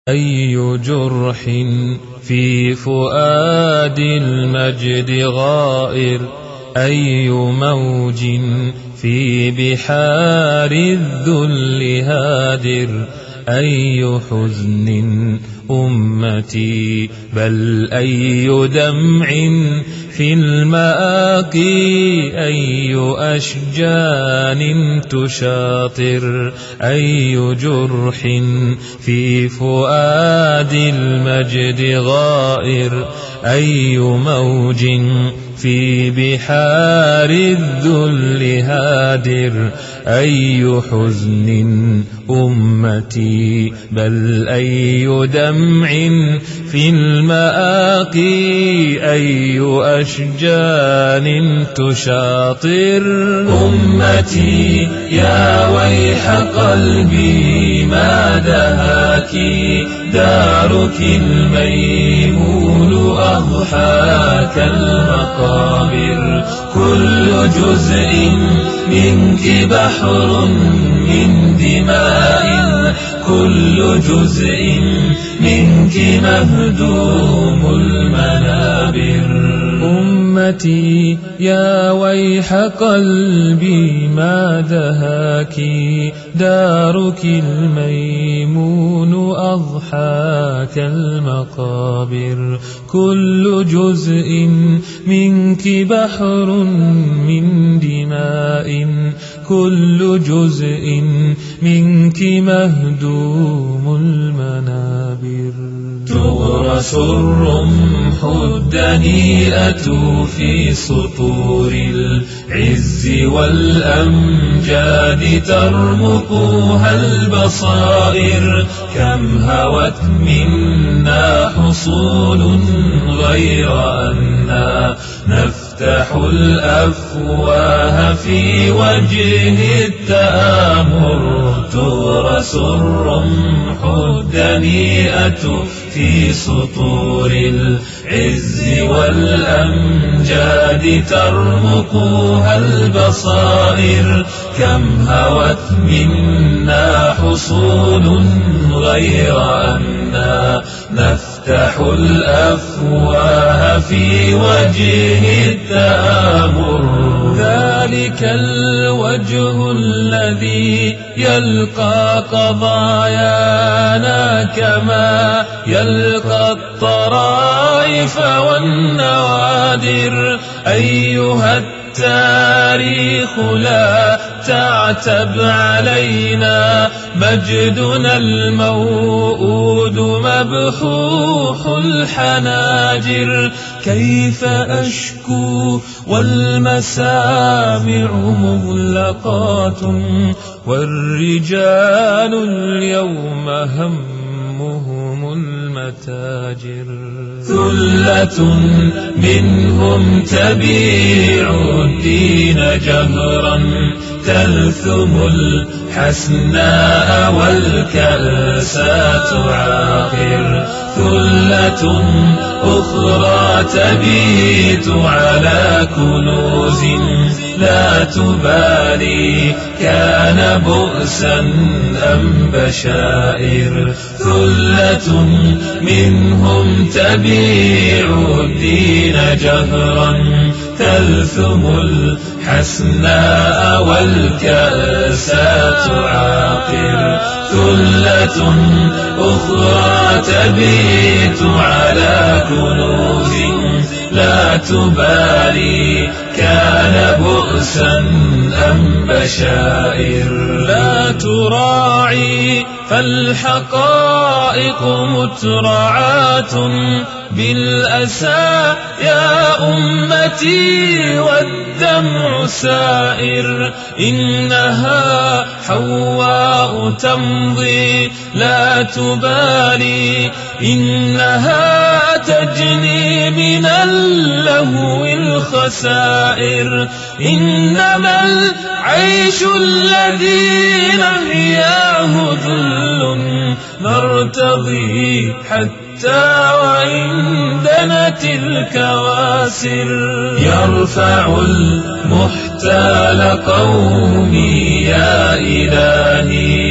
أي جرح في فؤاد المجد غائر، أي موج في بحار الذل هادر، أي حزن أمتي بل أي دمع في المآقي، أي أشجان تشاطر، أي جرح في فؤاد المجد غائر، أي موج في بحار الذل هادر، أي حزن أمتي بل أي دمع في المآقي، أي أشجان تشاطر. أمتي يا ويح قلبي ما دهاك، دارك الميمون أضحاك المقابر، كل جزء منك بحر من دماء، كل جزء منك مهدوم المنابر. أمتي يا ويح قلبي ما دهاك، دارك الميمون أضحاك المقابر، كل جزء منك بحر من دماء، كل جزء منك مهدوم المنابر. تغرس الرمح الدنيئة في سطور العز والأمجاد، ترمقها البصائر، كم هوت منا حصول غير أننا نفتح الأفواه في وجه التآمر. تغرس الرمح الدنيئة في سطور العز والأمجاد، ترمقها البصائر، كم هوت منا حصول غير أننا نفتح الأفواه في وجه التآمر. ذلك الوجه الذي يلقى قضايانا كما يلقى الطرائف والنوادر. أيها التاريخ لا تعتب علينا، مجدنا الموؤود مبحوح الحناجر. كيف أشكو والمسامع مغلقات، والرجال اليوم همهم المتاجر. ثلة منهم تبيع الدين جهرا، تلثم الحسناء والكأس تعاقر. ثلة أخرى تبيت على كنوز لا تبالي، كان بؤسا أم بشائر. ثلة منهم تبيع الدين جهرا، تلثم الحسناء والكأس تعاقر. ثلة أخرى تبيت على كنوز لا تبالي، كان بؤسا أم بشائر. لا تراعي فالحقائق مترعاة بالأسى يا أمتي، والدمع سائر. إنها حواء تمضي لا تبالي، إنها تجني من اللهو الخسائر. إنما العيش الذي نحياه ذل، نرتضي حتى وإن دنت الكواسر. يرفع المحتال قومي يا إلهي،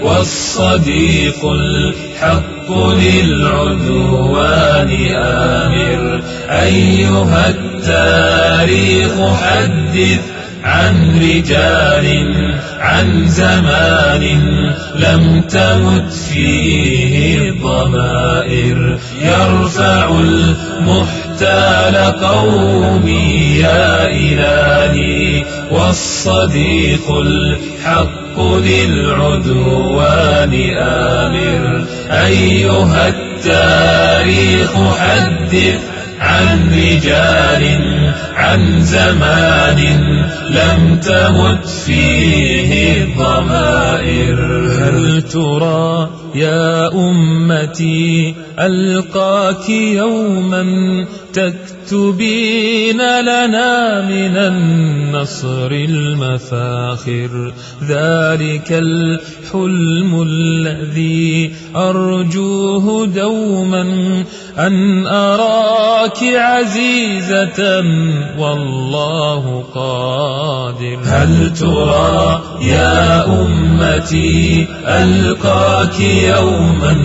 والصديق الحق للعدوان آمر. أيها التاريخ حدث عن رجال، عن زمان لم تمت فيه الضمائر. يرفع المحتال قومي يا إلهي، والصديق الحق للعدوان آمر. أيها التاريخ حدث عن رجال، عن زمان لم تمت فيه الضمائر. هل ترى يا أمتي ألقاك يوما تكتبين لنا من النصر المفاخر؟ ذلك الحلم الذي أرجوه دوما، أن أراك عزيزة والله قادر. هل ترى يا أمتي ألقاك يوما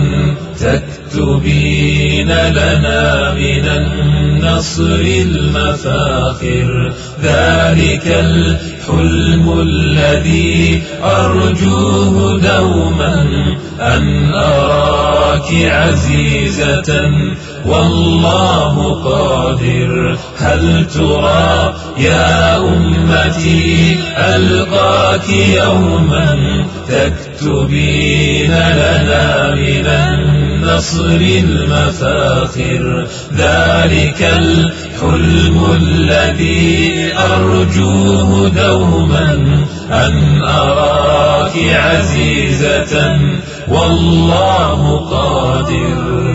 تكتبين لنا من النصر المفاخر؟ ذلك الحلم الذي أرجوه دوما، أن أراك عزيزة والله قادر. هل ترى يا أمتي ألقاك يوما تكتبين لنا من النصر المفاخر؟ ذلك الحلم الذي أرجوه دوما، أن أراك عزيزة والله قادر.